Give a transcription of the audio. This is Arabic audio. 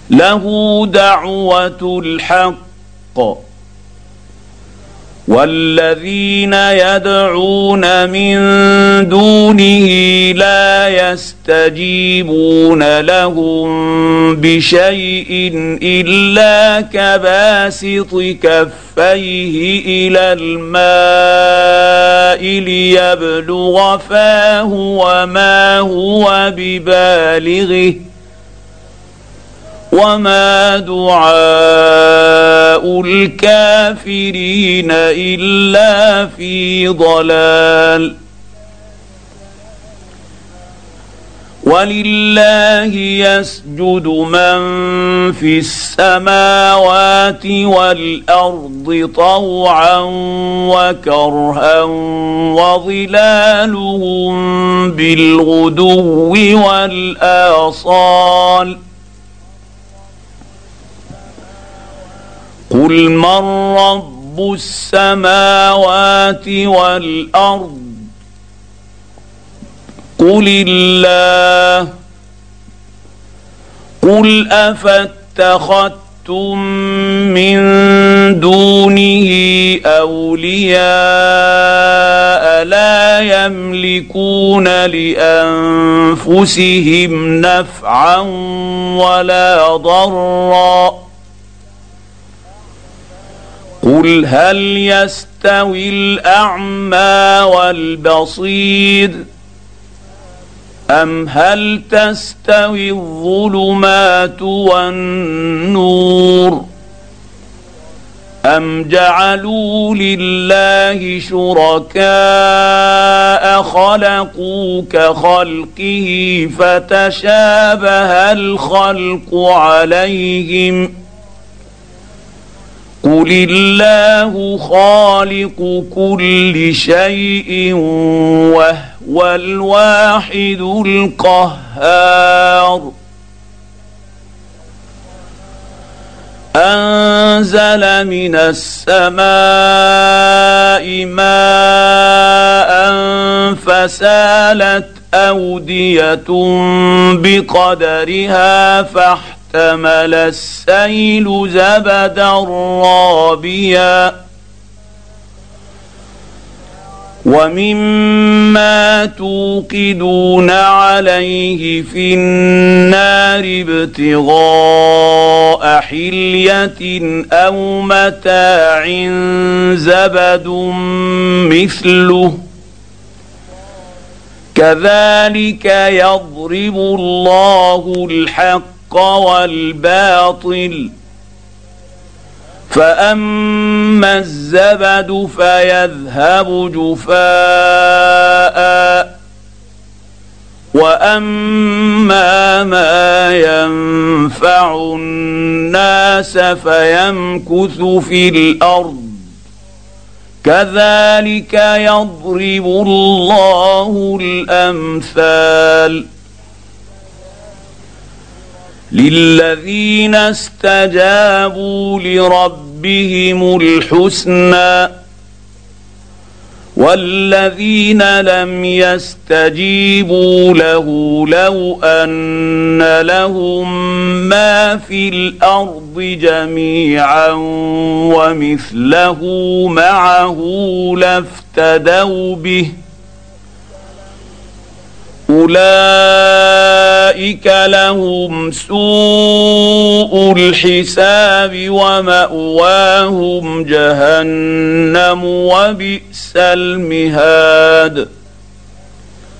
له دعوة الحق والذين يدعون من دونه لا يستجيبون لهم بشيء إلا كباسط كفيه إلى الماء ليبلغ فاه وما هو ببالغه وما دعاء الكافرين إلا في ضلال. ولله يسجد من في السماوات والأرض طوعا وكرها وظلالهم بالغدو والآصال. قل من رب السماوات والأرض قل الله. قل أفاتخذتم من دونه أولياء لا يملكون لأنفسهم نفعا ولا ضرا. قل هل يستوي الأعمى والبصير أم هل تستوي الظلمات والنور أم جعلوا لله شركاء خلقوا كخلقه فتشابه الخلق عليهم. قل الله خالق كل شيء وهو الواحد القهار. أنزل من السماء ماء فسالت أودية بقدرها فاحتمل السيل زبدا رابيا ومما توقدون عليه في النار ابتغاء حلية أو متاع زبد مثله كذلك يضرب الله الحق والباطل. فأما الزبد فيذهب جفاء وأما ما ينفع الناس فيمكث في الأرض كذلك يضرب الله الأمثال. للذين استجابوا لربهم الحسنى والذين لم يستجيبوا له لو أن لهم ما في الأرض جميعا ومثله معه لافتدوا به أولئك لهم سوء الحساب ومأواهم جهنم وبئس المهاد.